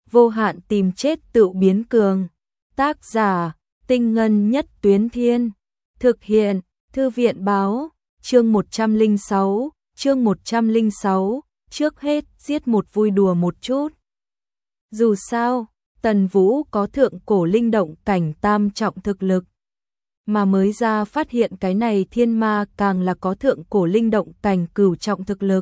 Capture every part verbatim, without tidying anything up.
vô hạn tìm chết tự biến cường. Tác giả, Tinh Ngân Nhất Tuyến Thiên. Thực hiện, Thư viện Báo, chương một trăm lẻ sáu, chương một trăm lẻ sáu, trước hết giết một vui đùa một chút. Dù sao, Tần Vũ có thượng cổ linh động cảnh tam trọng thực lực, mà mới ra phát hiện cái này thiên ma càng là có thượng cổ linh động cảnh cửu trọng thực lực.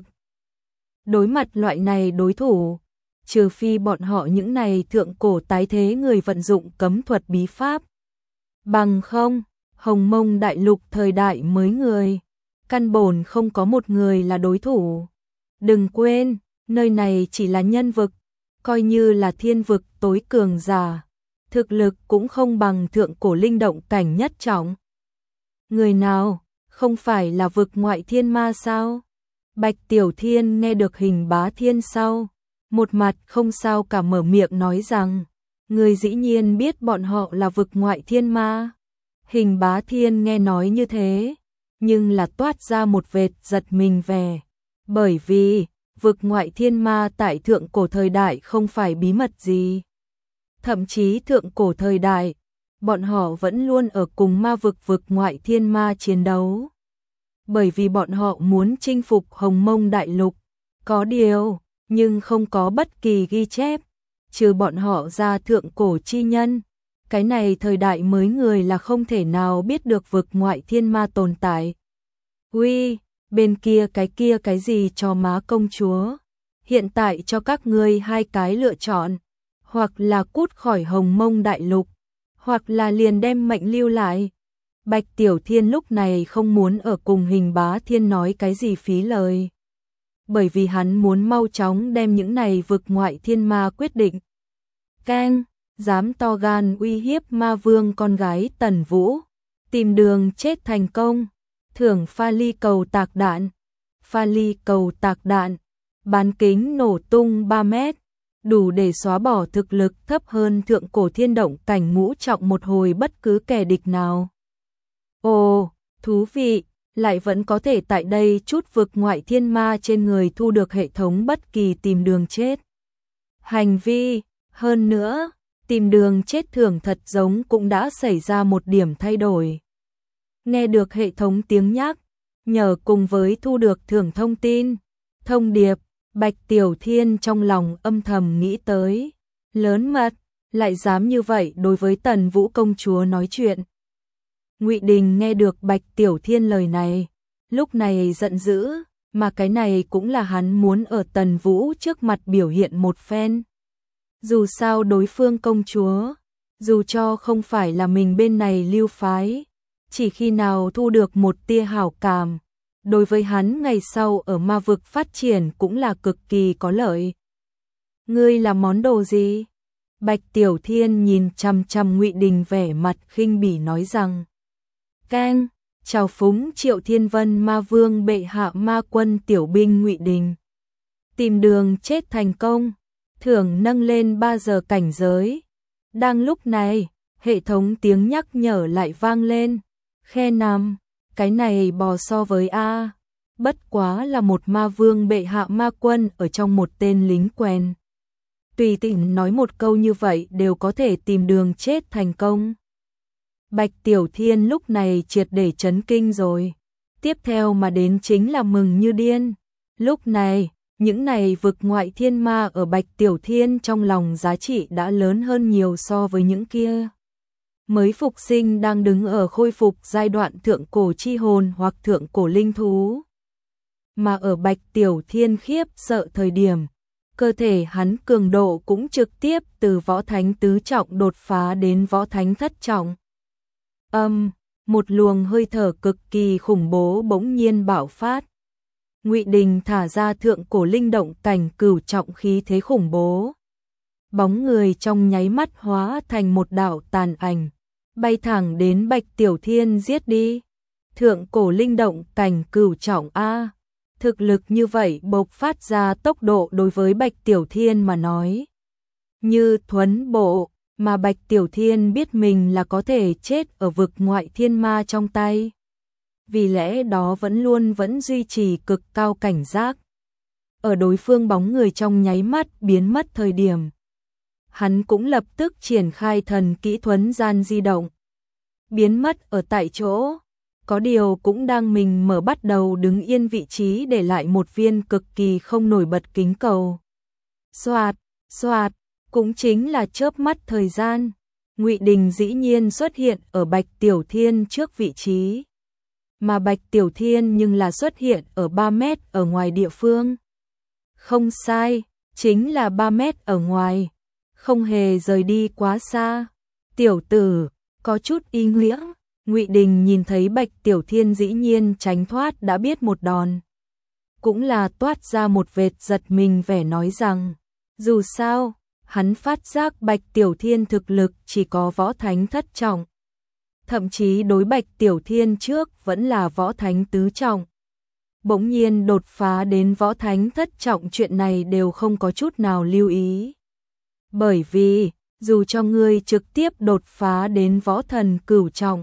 Đối mặt loại này đối thủ, trừ phi bọn họ những này thượng cổ tái thế người vận dụng cấm thuật bí pháp. Bằng không, Hồng Mông đại lục thời đại mới người, căn bổn không có một người là đối thủ. Đừng quên, nơi này chỉ là nhân vực, coi như là thiên vực tối cường giả, thực lực cũng không bằng thượng cổ linh động cảnh nhất trọng. Người nào, không phải là vực ngoại thiên ma sao? Bạch Tiểu Thiên nghe được Hình Bá Thiên sau, một mặt không sao cả mở miệng nói rằng, người dĩ nhiên biết bọn họ là vực ngoại thiên ma. Hình Bá Thiên nghe nói như thế, nhưng là toát ra một vệt giật mình về, bởi vì vực ngoại thiên ma tại thượng cổ thời đại không phải bí mật gì. Thậm chí thượng cổ thời đại, bọn họ vẫn luôn ở cùng ma vực vực ngoại thiên ma chiến đấu. Bởi vì bọn họ muốn chinh phục Hồng Mông đại lục, có điều, nhưng không có bất kỳ ghi chép, trừ bọn họ ra thượng cổ chi nhân. Cái này thời đại mới người là không thể nào biết được vực ngoại thiên ma tồn tại. Uy, bên kia cái kia cái gì cho má công chúa? Hiện tại cho các ngươi hai cái lựa chọn, hoặc là cút khỏi Hồng Mông đại lục, hoặc là liền đem mệnh lưu lại. Bạch Tiểu Thiên lúc này không muốn ở cùng Hình Bá Thiên nói cái gì phí lời, bởi vì hắn muốn mau chóng đem những này vực ngoại thiên ma quyết định. Keng, dám to gan uy hiếp ma vương con gái Tần Vũ, tìm đường chết thành công, thưởng pha ly cầu tạc đạn. Pha ly cầu tạc đạn, bán kính nổ tung ba mét, đủ để xóa bỏ thực lực thấp hơn thượng cổ thiên động cảnh ngũ trọng một hồi bất cứ kẻ địch nào. Ồ, thú vị, lại vẫn có thể tại đây chút vực ngoại thiên ma trên người thu được hệ thống bất kỳ tìm đường chết hành vi. Hơn nữa, tìm đường chết thưởng thật giống cũng đã xảy ra một điểm thay đổi. Nghe được hệ thống tiếng nhắc, nhờ cùng với thu được thưởng thông tin, thông điệp, Bạch Tiểu Thiên trong lòng âm thầm nghĩ tới, lớn mật, lại dám như vậy đối với Tần Vũ công chúa nói chuyện. Ngụy Đình nghe được Bạch Tiểu Thiên lời này, lúc này giận dữ, mà cái này cũng là hắn muốn ở Tần Vũ trước mặt biểu hiện một phen. Dù sao đối phương công chúa, dù cho không phải là mình bên này lưu phái, chỉ khi nào thu được một tia hảo cảm, đối với hắn ngày sau ở ma vực phát triển cũng là cực kỳ có lợi. Ngươi là món đồ gì? Bạch Tiểu Thiên nhìn chằm chằm Ngụy Đình vẻ mặt khinh bỉ nói rằng, Keng, chào phúng Triệu Thiên Vân ma vương bệ hạ ma quân tiểu binh Ngụy Đình. Tìm đường chết thành công, thưởng nâng lên ba giờ cảnh giới. Đang lúc này, hệ thống tiếng nhắc nhở lại vang lên. Khe năm, cái này bò so với A. Bất quá là một ma vương bệ hạ ma quân ở trong một tên lính quen. Tùy tiện nói một câu như vậy đều có thể tìm đường chết thành công. Bạch Tiểu Thiên lúc này triệt để chấn kinh rồi. Tiếp theo mà đến chính là mừng như điên. Lúc này, những này vực ngoại thiên ma ở Bạch Tiểu Thiên trong lòng giá trị đã lớn hơn nhiều so với những kia. Mới phục sinh đang đứng ở khôi phục giai đoạn thượng cổ chi hồn hoặc thượng cổ linh thú. Mà ở Bạch Tiểu Thiên khiếp sợ thời điểm, cơ thể hắn cường độ cũng trực tiếp từ võ thánh tứ trọng đột phá đến võ thánh thất trọng. Âm, một luồng hơi thở cực kỳ khủng bố bỗng nhiên bạo phát. Ngụy Đình thả ra thượng cổ linh động cảnh cửu trọng khí thế khủng bố. Bóng người trong nháy mắt hóa thành một đạo tàn ảnh, bay thẳng đến Bạch Tiểu Thiên giết đi. Thượng cổ linh động cảnh cửu trọng A, thực lực như vậy bộc phát ra tốc độ đối với Bạch Tiểu Thiên mà nói như thuấn bộ, mà Bạch Tiểu Thiên biết mình là có thể chết ở vực ngoại thiên ma trong tay. Vì lẽ đó vẫn luôn vẫn duy trì cực cao cảnh giác. Ở đối phương bóng người trong nháy mắt biến mất thời điểm, hắn cũng lập tức triển khai thần kỹ thuấn gian di động, biến mất ở tại chỗ. Có điều cũng đang mình mở bắt đầu đứng yên vị trí để lại một viên cực kỳ không nổi bật kính cầu. Xoạt, xoạt, cũng chính là chớp mắt thời gian, Ngụy Đình dĩ nhiên xuất hiện ở Bạch Tiểu Thiên trước vị trí. Mà Bạch Tiểu Thiên nhưng là xuất hiện ở ba mét ở ngoài địa phương. Không sai, chính là ba mét ở ngoài, không hề rời đi quá xa. Tiểu tử, có chút ý nghĩa. Ngụy Đình nhìn thấy Bạch Tiểu Thiên dĩ nhiên tránh thoát đã biết một đòn. Cũng là toát ra một vệt giật mình vẻ nói rằng, dù sao, hắn phát giác Bạch Tiểu Thiên thực lực chỉ có võ thánh thất trọng. Thậm chí đối Bạch Tiểu Thiên trước vẫn là võ thánh tứ trọng. Bỗng nhiên đột phá đến võ thánh thất trọng chuyện này đều không có chút nào lưu ý. Bởi vì, dù cho ngươi trực tiếp đột phá đến võ thần cửu trọng,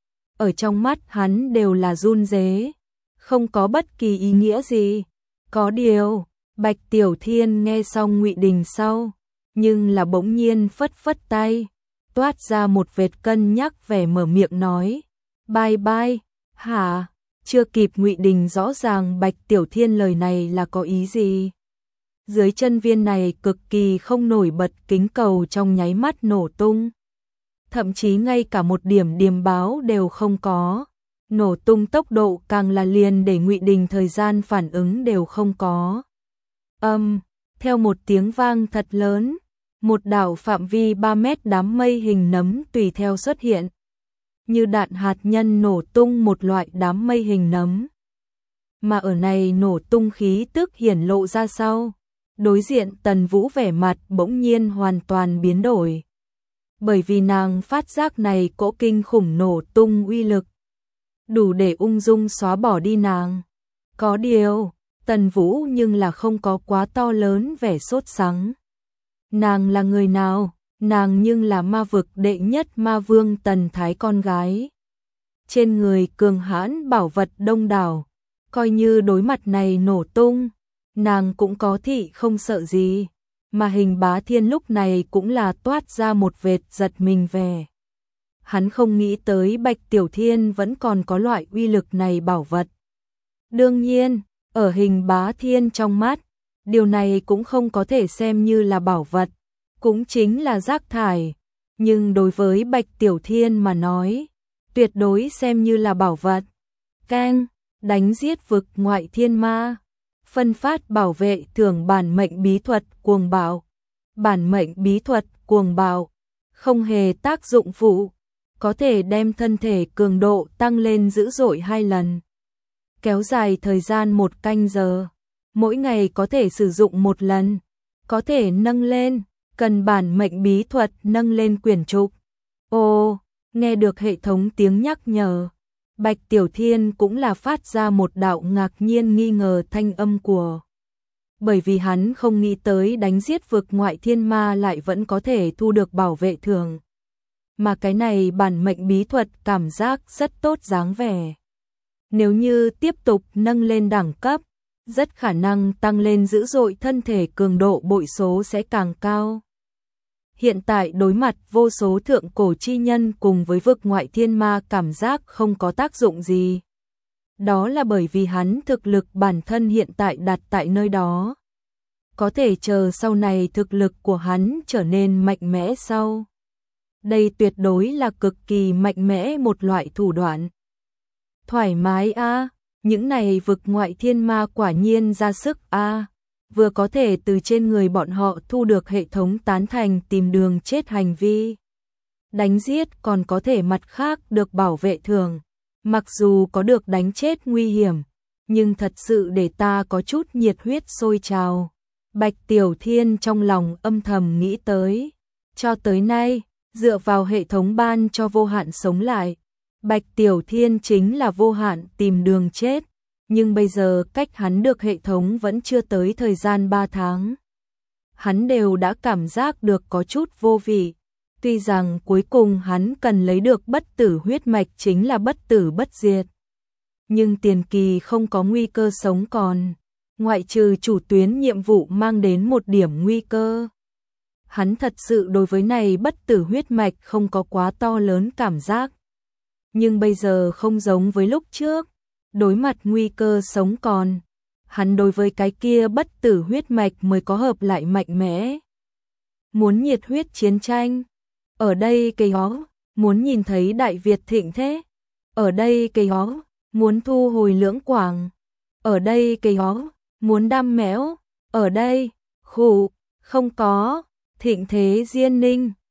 ở trong mắt hắn đều là run rế, không có bất kỳ ý nghĩa gì. Có điều, Bạch Tiểu Thiên nghe xong Ngụy Đình sau, nhưng là bỗng nhiên phất phất tay, toát ra một vệt cân nhắc vẻ mở miệng nói, bye bye, hả? Chưa kịp Ngụy Đình rõ ràng Bạch Tiểu Thiên lời này là có ý gì. Dưới chân viên này cực kỳ không nổi bật kính cầu trong nháy mắt nổ tung. Thậm chí ngay cả một điểm điềm báo đều không có. Nổ tung tốc độ càng là liền để Ngụy Đình thời gian phản ứng đều không có. Âm, um, theo một tiếng vang thật lớn, một đạo phạm vi ba mét đám mây hình nấm tùy theo xuất hiện. Như đạn hạt nhân nổ tung một loại đám mây hình nấm. Mà ở này nổ tung khí tức hiển lộ ra sau, đối diện Tần Vũ vẻ mặt bỗng nhiên hoàn toàn biến đổi. Bởi vì nàng phát giác này cỗ kinh khủng nổ tung uy lực, đủ để ung dung xóa bỏ đi nàng. Có điều, Tần Vũ nhưng là không có quá to lớn vẻ sốt sắng. Nàng là người nào? Nàng nhưng là ma vực đệ nhất ma vương Tần Thái con gái. Trên người cường hãn bảo vật đông đảo, coi như đối mặt này nổ tung, nàng cũng có thị không sợ gì. Mà Hình Bá Thiên lúc này cũng là toát ra một vệt giật mình về. Hắn không nghĩ tới Bạch Tiểu Thiên vẫn còn có loại uy lực này bảo vật. Đương nhiên, ở Hình Bá Thiên trong mắt, điều này cũng không có thể xem như là bảo vật, cũng chính là rác thải. Nhưng đối với Bạch Tiểu Thiên mà nói, tuyệt đối xem như là bảo vật. Keng, đánh giết vực ngoại thiên ma. Phân phát bảo vệ thưởng bản mệnh bí thuật cuồng bạo. Bản mệnh bí thuật cuồng bạo không hề tác dụng phụ, có thể đem thân thể cường độ tăng lên dữ dội hai lần. Kéo dài thời gian một canh giờ, mỗi ngày có thể sử dụng một lần, có thể nâng lên, cần bản mệnh bí thuật nâng lên quyển trục. Ô, nghe được hệ thống tiếng nhắc nhở, Bạch Tiểu Thiên cũng là phát ra một đạo ngạc nhiên nghi ngờ thanh âm của. Bởi vì hắn không nghĩ tới đánh giết vực ngoại thiên ma lại vẫn có thể thu được bảo vệ thưởng. Mà cái này bản mệnh bí thuật cảm giác rất tốt dáng vẻ. Nếu như tiếp tục nâng lên đẳng cấp, rất khả năng tăng lên dữ dội thân thể cường độ bội số sẽ càng cao. Hiện tại đối mặt vô số thượng cổ chi nhân cùng với vực ngoại thiên ma cảm giác không có tác dụng gì. Đó là bởi vì hắn thực lực bản thân hiện tại đặt tại nơi đó. Có thể chờ sau này thực lực của hắn trở nên mạnh mẽ sau. Đây tuyệt đối là cực kỳ mạnh mẽ một loại thủ đoạn. Thoải mái a, à, những này vực ngoại thiên ma quả nhiên ra sức a. À. Vừa có thể từ trên người bọn họ thu được hệ thống tán thành tìm đường chết hành vi. Đánh giết còn có thể mặt khác được bảo vệ thường. Mặc dù có được đánh chết nguy hiểm, nhưng thật sự để ta có chút nhiệt huyết sôi trào. Bạch Tiểu Thiên trong lòng âm thầm nghĩ tới. Cho tới nay, dựa vào hệ thống ban cho vô hạn sống lại, Bạch Tiểu Thiên chính là vô hạn tìm đường chết. Nhưng bây giờ cách hắn được hệ thống vẫn chưa tới thời gian ba tháng. Hắn đều đã cảm giác được có chút vô vị. Tuy rằng cuối cùng hắn cần lấy được bất tử huyết mạch chính là bất tử bất diệt. Nhưng tiền kỳ không có nguy cơ sống còn. Ngoại trừ chủ tuyến nhiệm vụ mang đến một điểm nguy cơ. hắn thật sự đối với này bất tử huyết mạch không có quá to lớn cảm giác. Nhưng bây giờ không giống với lúc trước, đối mặt nguy cơ sống còn, hắn đối với cái kia bất tử huyết mạch mới có hợp lại mạnh mẽ. Muốn nhiệt huyết chiến tranh, ở đây cây hó, muốn nhìn thấy Đại Việt thịnh thế, ở đây cây hó, muốn thu hồi Lưỡng Quảng, ở đây cây hó, muốn đam mẽo, ở đây, khủ, không có, thịnh thế Diên Ninh.